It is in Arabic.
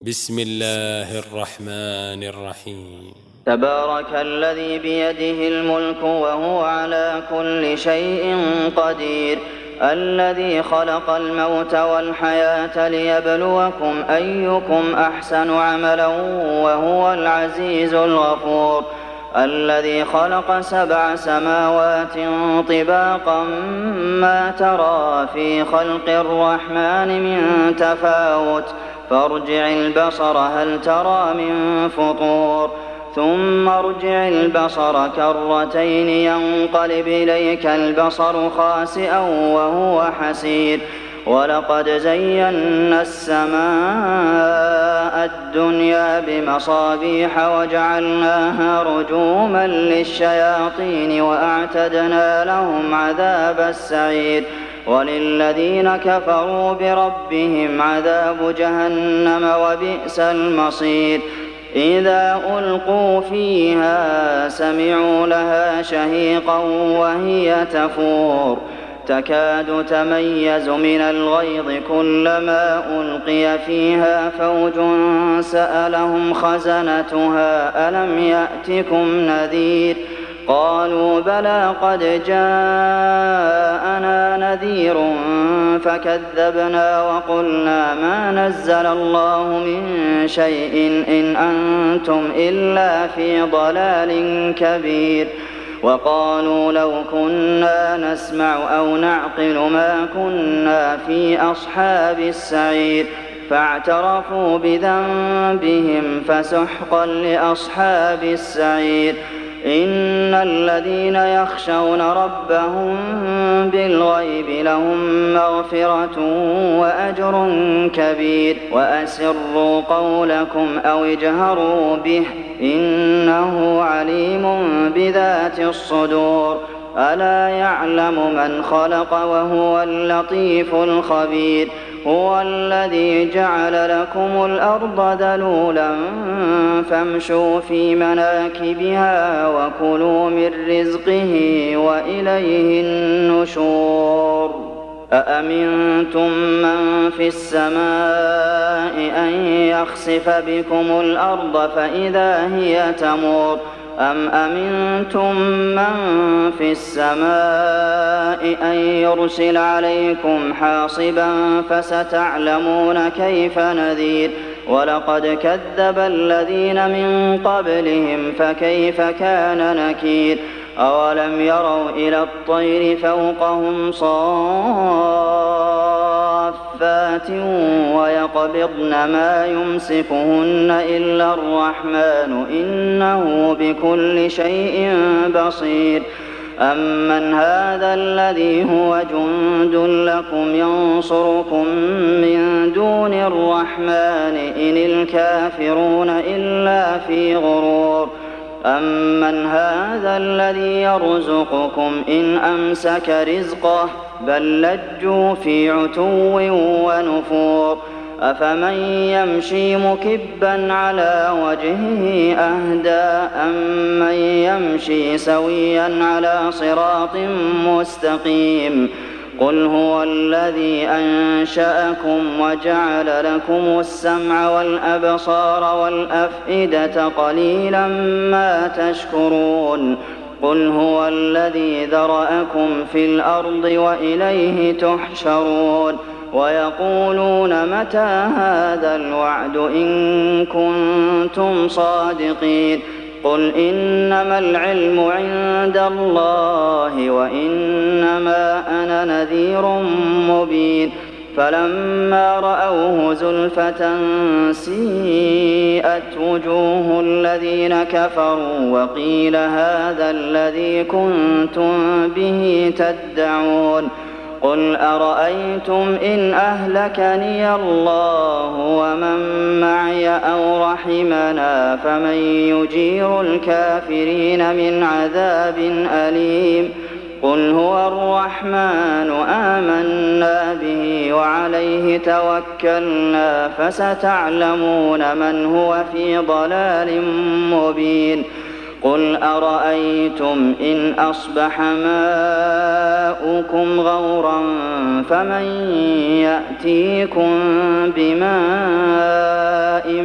بسم الله الرحمن الرحيم. تبارك الذي بيده الملك وهو على كل شيء قدير، الذي خلق الموت والحياة ليبلوكم أيكم أحسن عملا وهو العزيز الغفور، الذي خلق 7 سماوات طباقا ما ترى في خلق الرحمن من تفاوت فارجع البصر هل ترى من فطور ثم ارجع البصر كرتين ينقلب إليك البصر خاسئا وهو حسير، ولقد زينا السماء الدنيا بمصابيح وجعلناها رجوما للشياطين وأعتدنا لهم عذاب السعير، وللذين كفروا بربهم عذاب جهنم وبئس المصير. إذا ألقوا فيها سمعوا لها شهيقا وهي تفور تكاد تميز من الغيظ كلما ألقي فيها فوج سألهم خزنتها ألم يأتكم نذير قالوا بلى قد جاءنا نذير فكذبنا وقلنا ما نزل الله من شيء إن أنتم إلا في ضلال كبير. وقالوا لو كنا نسمع أو نعقل ما كنا في أصحاب السعير فاعترفوا بذنبهم فسحقا لأصحاب السعير. إن الذين يخشون ربهم بالغيب لهم مغفرة وأجر كبير. وأسروا قولكم أو اجهروا به إنه عليم بذات الصدور. ألا يعلم من خلق وهو اللطيف الخبير. هو الذي جعل لكم الأرض ذلولا فامشوا في مناكبها وكلوا من رزقه وإليه النشور. أأمنتم من في السماء أن يخسف بكم الأرض فإذا هي تمور أم أمنتم من في السماء أن يرسل عليكم حاصبا فستعلمون كيف نذير. ولقد كذب الذين من قبلهم فكيف كان نكير. أولم يروا إلى الطير فوقهم صافات ويقبضن ما يمسكهن إلا الرحمن إنه بكل شيء بصير. أمن هذا الذي هو جند لكم ينصركم من دون الرحمن إن الكافرون إلا في غرور. أمن هذا الذي يرزقكم إن أمسك رزقه بل لجوا في عتو ونفور. أفمن يمشي مكبا على وجهه أهدى أمن يمشي سويا على صراط مستقيم. قل هو الذي أنشأكم وجعل لكم السمع والأبصار والأفئدة قليلا ما تشكرون. قل هو الذي ذرأكم في الأرض وإليه تحشرون. ويقولون متى هذا الوعد إن كنتم صادقين. قل إنما العلم عند الله وإنما أنا نذير مبين. فلما رأوه زلفة سيئت وجوه الذين كفروا وقيل هذا الذي كنتم به تدعون. قل أرأيتم إن أهلكني الله ومن معي أو رحمنا فمن يجير الكافرين من عذاب أليم. قل هو الرحمن آمنا به وعليه توكلنا فستعلمون من هو في ضلال مبين. قل أرأيتم إن أصبح ماؤكم غورا فمن يأتيكم بماء